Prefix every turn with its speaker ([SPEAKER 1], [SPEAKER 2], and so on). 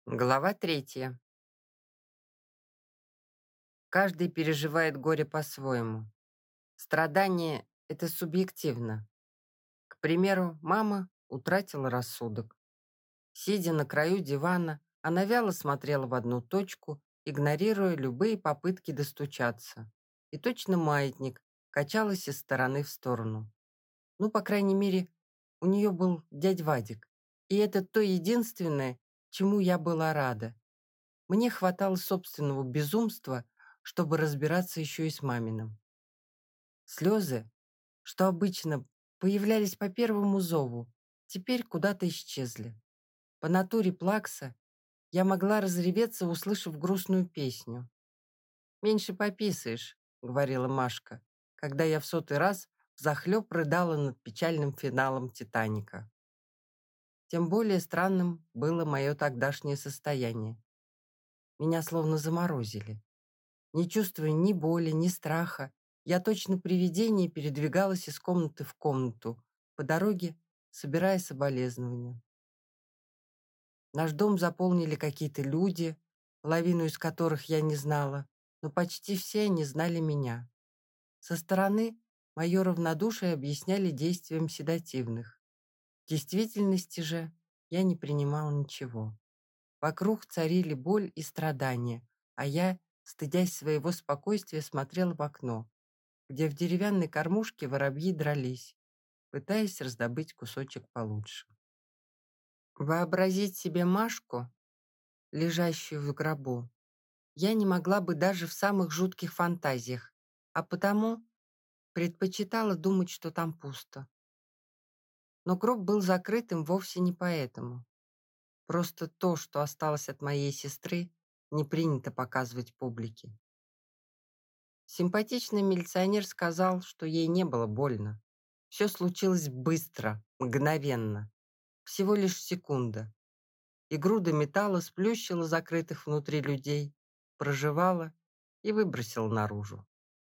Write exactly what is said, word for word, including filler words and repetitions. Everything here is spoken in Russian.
[SPEAKER 1] Глава третья. Каждый переживает горе по-своему. Страдание — это субъективно. К примеру, мама утратила рассудок. Сидя на краю дивана, она вяло смотрела в одну точку, игнорируя любые попытки достучаться. И точно маятник качалась из стороны в сторону. Ну, по крайней мере, у нее был дядь Вадик. И это то единственное, чему я была рада. Мне хватало собственного безумства, чтобы разбираться еще и с маминым. Слезы, что обычно появлялись по первому зову, теперь куда-то исчезли. По натуре плакса я могла разреветься, услышав грустную песню. «Меньше пописаешь», — говорила Машка, когда я в сотый раз взахлеб рыдала над печальным финалом «Титаника». Тем более странным было мое тогдашнее состояние. Меня словно заморозили. Не чувствуя ни боли, ни страха, я точно привидение передвигалась из комнаты в комнату, по дороге собирая соболезнования. Наш дом заполнили какие-то люди, половину из которых я не знала, но почти все они знали меня. Со стороны мое равнодушие объясняли действием седативных. В действительности же я не принимала ничего. Вокруг царили боль и страдания, а я, стыдясь своего спокойствия, смотрела в окно, где в деревянной кормушке воробьи дрались, пытаясь раздобыть кусочек получше. Вообразить себе Машку, лежащую в гробу, я не могла бы даже в самых жутких фантазиях, а потому предпочитала думать, что там пусто. Но гроб был закрытым вовсе не поэтому. Просто то, что осталось от моей сестры, не принято показывать публике. Симпатичный милиционер сказал, что ей не было больно. Все случилось быстро, мгновенно. Всего лишь секунда. И груда металла сплющила закрытых внутри людей, проживала и выбросила наружу.